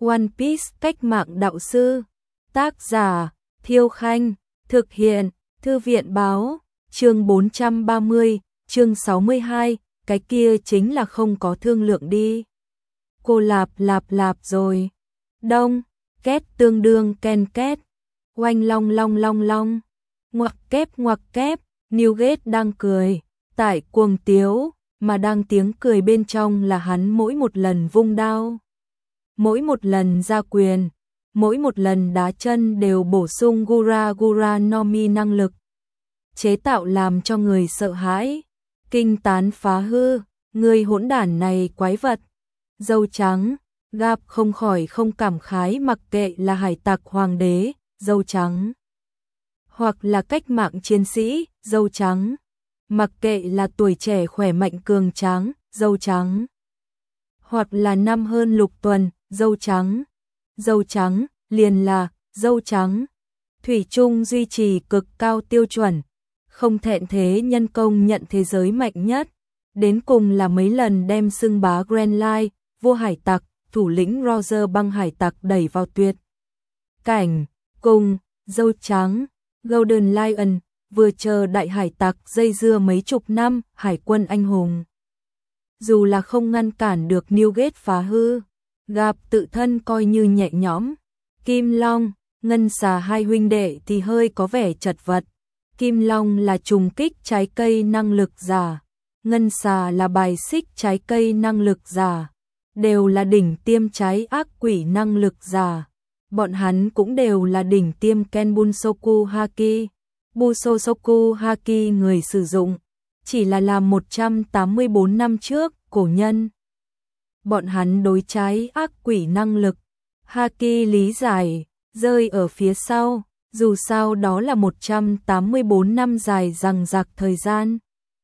One Piece cách mạng đạo sư. Tác giả Thiêu Khanh. Thực hiện Thư viện Báo. Chương 430, chương 62. Cái kia chính là không có thương lượng đi. Cô lạp rồi. Đông, két tương đương ken két. Oanh long long. Ngoặc kép. Newgate đang cười. Tại cuồng tiếu, mà đang tiếng cười bên trong là hắn mỗi một lần vung đao. Mỗi một lần ra quyền, mỗi một lần đá chân đều bổ sung Gura no Mi năng lực. Chế tạo làm cho người sợ hãi, kinh tán phá hư, người hỗn đản này quái vật. Dâu trắng, Gap không khỏi không cảm khái, mặc kệ là hải tặc hoàng đế, dâu trắng, hoặc là cách mạng chiến sĩ, dâu trắng, mặc kệ là tuổi trẻ khỏe mạnh cường tráng, dâu trắng, hoặc là năm hơn lục tuần, dâu trắng, liền là dâu trắng. Thủy chung duy trì cực cao tiêu chuẩn, không thẹn thế nhân công nhận thế giới mạnh nhất, đến cùng là mấy lần đem xưng bá Grand Line, vua hải tặc, thủ lĩnh Roger băng hải tặc đẩy vào tuyệt cảnh. Cùng dâu trắng Golden Lion vừa chờ đại hải tặc dây dưa mấy chục năm, hải quân anh hùng dù là không ngăn cản được Newgate phá hư, Gap tự thân coi như nhẹ nhõm. Kim Long, Ngân Xà hai huynh đệ thì hơi có vẻ chật vật. Kim Long là trùng kích trái cây năng lực giả, Ngân Xà là bài xích trái cây năng lực giả, đều là đỉnh tiêm trái ác quỷ năng lực giả. Bọn hắn cũng đều là đỉnh tiêm Ken Bunsoku Haki. Busosoku Haki người sử dụng chỉ là làm 184 năm trước, cổ nhân. Bọn hắn đối trái ác quỷ năng lực Haki lý giải rơi ở phía sau, dù sao đó là 184 năm dài dằng dặc thời gian.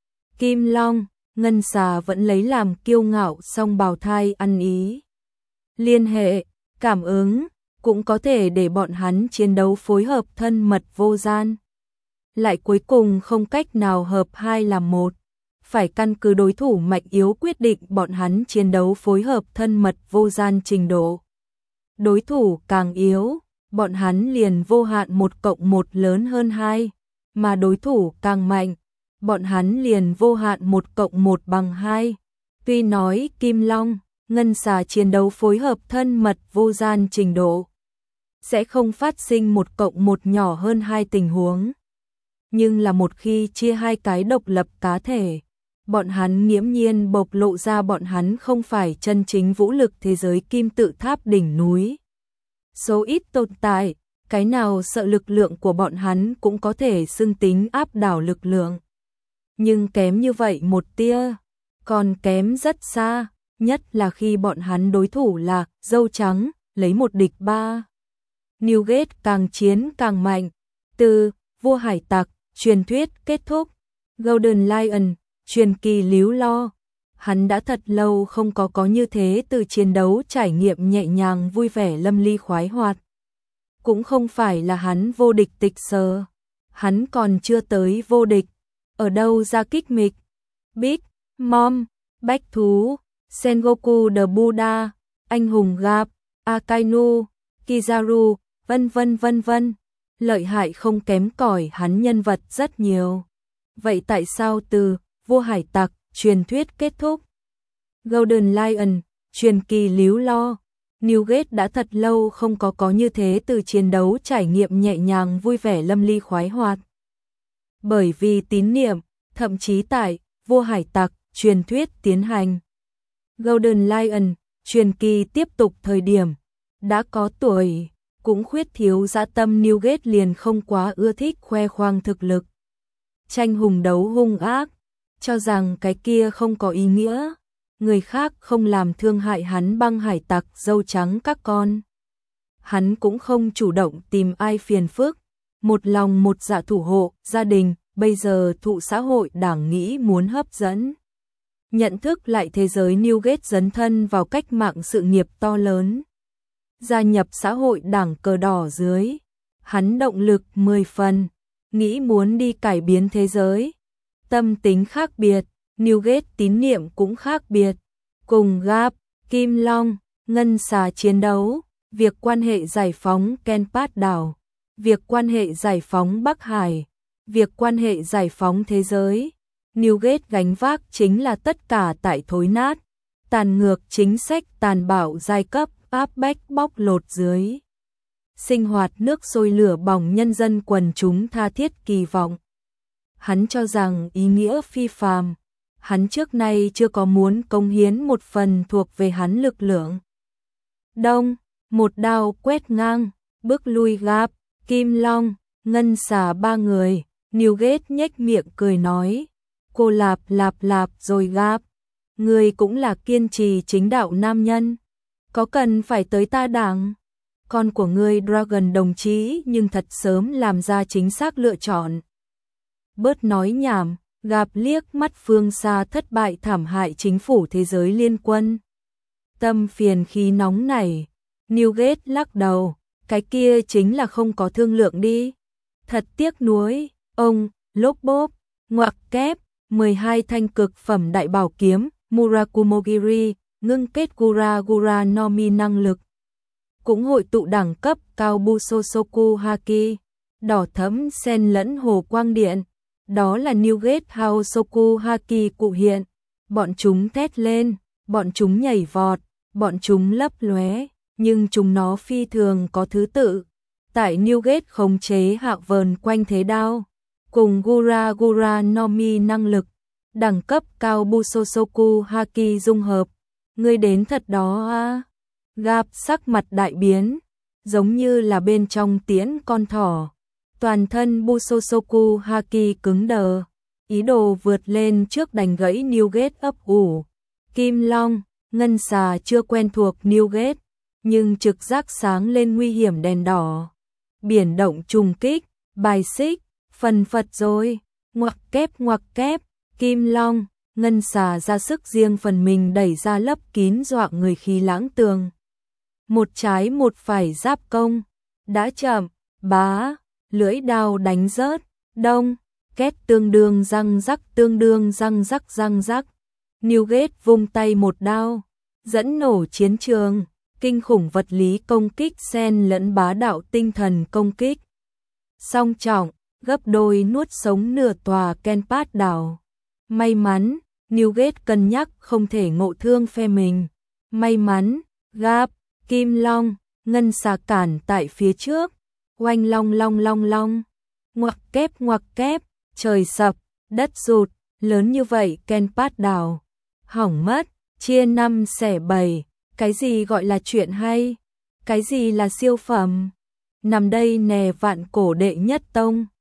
Kim Long, Ngân Xà vẫn lấy làm kiêu ngạo, song bào thai ăn ý. Liên hệ, cảm ứng, cũng có thể để bọn hắn chiến đấu phối hợp thân mật vô gian. Lại cuối cùng không cách nào hợp hai làm một, phải căn cứ đối thủ mạnh yếu quyết định bọn hắn chiến đấu phối hợp thân mật vô gian trình độ. Đối thủ càng yếu, bọn hắn liền vô hạn 1+1 lớn hơn 2, mà đối thủ càng mạnh, bọn hắn liền vô hạn 1+1 bằng 2. Tuy nói Kim Long, Ngân Xà chiến đấu phối hợp thân mật vô gian trình độ sẽ không phát sinh 1+1 nhỏ hơn 2 tình huống, nhưng là một khi chia hai cái độc lập cá thể, bọn hắn nghiễm nhiên bộc lộ ra bọn hắn không phải chân chính vũ lực thế giới kim tự tháp đỉnh núi. Số ít tồn tại, cái nào sợ lực lượng của bọn hắn cũng có thể xưng tính áp đảo lực lượng. Nhưng kém như vậy một tia, còn kém rất xa, nhất là khi bọn hắn đối thủ là dâu trắng, lấy một địch ba. Newgate càng chiến càng mạnh, từ vua hải tặc, truyền thuyết kết thúc, Golden Lion, truyền kỳ líu lo. Hắn đã thật lâu không có như thế từ chiến đấu trải nghiệm nhẹ nhàng vui vẻ lâm ly khoái hoạt. Cũng không phải là hắn vô địch tịch sờ, hắn còn chưa tới vô địch. Ở đâu ra kích mịch, Big Mom, bách thú, Sengoku the Buddha, anh hùng Gap, Akainu, Kizaru, vân vân. Lợi hại không kém cỏi hắn nhân vật rất nhiều. Vậy tại sao từ vua hải tặc, truyền thuyết kết thúc, Golden Lion, truyền kỳ líu lo, Newgate đã thật lâu không có như thế từ chiến đấu trải nghiệm nhẹ nhàng vui vẻ lâm ly khoái hoạt. Bởi vì tín niệm, thậm chí tại vua hải tặc, truyền thuyết tiến hành, Golden Lion, truyền kỳ tiếp tục thời điểm, đã có tuổi, cũng khuyết thiếu dã tâm. Newgate liền không quá ưa thích khoe khoang thực lực, tranh hùng đấu hung ác, cho rằng cái kia không có ý nghĩa, người khác không làm thương hại hắn băng hải tặc dâu trắng các con. Hắn cũng không chủ động tìm ai phiền phức, một lòng một dạ thủ hộ gia đình. Bây giờ thụ xã hội đảng nghĩ muốn hấp dẫn, nhận thức lại thế giới, Newgate dấn thân vào cách mạng sự nghiệp to lớn, gia nhập xã hội đảng cờ đỏ dưới, hắn động lực 10 phần, nghĩ muốn đi cải biến thế giới. Tâm tính khác biệt, Newgate tín niệm cũng khác biệt. Cùng Gap, Kim Long, Ngân Xà chiến đấu, việc quan hệ giải phóng Kenpat đảo, việc quan hệ giải phóng Bắc Hải, việc quan hệ giải phóng thế giới. Newgate gánh vác chính là tất cả tại thối nát, tàn ngược chính sách tàn bạo giai cấp áp bách bóc lột dưới. Sinh hoạt nước sôi lửa bỏng nhân dân quần chúng tha thiết kỳ vọng. Hắn cho rằng ý nghĩa phi phàm, hắn trước nay chưa có muốn cống hiến một phần thuộc về hắn lực lượng. Đông, một đao quét ngang, bước lui Gap, Kim Long, Ngân Xà ba người. Newgate nhếch miệng cười nói, cô lạp lạp rồi Gap, người cũng là kiên trì chính đạo nam nhân, có cần phải tới ta đảng. Con của ngươi Dragon đồng chí nhưng thật sớm làm ra chính xác lựa chọn. Bớt nói nhảm, Gap liếc mắt phương xa thất bại thảm hại chính phủ thế giới liên quân. Tâm phiền khí nóng này, Newgate lắc đầu, cái kia chính là không có thương lượng đi. Thật tiếc nuối, ông, lốp bốp, ngoặc kép, 12 thanh cực phẩm đại bảo kiếm, Murakumogiri, ngưng kết Gura no Mi năng lực. Cũng hội tụ đẳng cấp cao Busosoku Haki, đỏ thẫm xen lẫn hồ quang điện. Đó là Newgate Haosoku Haki cụ hiện. Bọn chúng thét lên, bọn chúng nhảy vọt, bọn chúng lấp lóe, nhưng chúng nó phi thường có thứ tự. Tại Newgate khống chế hạ vờn quanh thế đao, cùng Gura no Mi năng lực, đẳng cấp cao Busosoku Haki dung hợp. Ngươi đến thật đó à? Gap sắc mặt đại biến, giống như là bên trong tiễn con thỏ. Toàn thân Busosoku Haki cứng đờ, ý đồ vượt lên trước đành gãy Newgate ấp ủ. Kim Long, Ngân Xà chưa quen thuộc Newgate, nhưng trực giác sáng lên nguy hiểm đèn đỏ. Biển động trùng kích, bài xích, phần phật rồi, ngoặc kép, Kim Long, Ngân Xà ra sức riêng phần mình đẩy ra lấp kín dọa người khí lãng tường. Một trái một phải giáp công, đã chậm, bá, lưỡi đao đánh rớt, đông, két tương đương răng rắc. Newgate vung tay một đao, dẫn nổ chiến trường, kinh khủng vật lý công kích xen lẫn bá đạo tinh thần công kích. Song trọng, gấp đôi nuốt sống nửa tòa Kenpat đảo. May mắn, Newgate cân nhắc không thể ngộ thương phe mình. May mắn, Gap, Kim Long, Ngân Xà cản tại phía trước. Oanh long. Ngoặc kép, trời sập, đất rụt, lớn như vậy Kenpat đảo. Hỏng mất, chia 5 xẻ 7, cái gì gọi là chuyện hay? Cái gì là siêu phẩm? Nằm đây nè vạn cổ đệ nhất tông.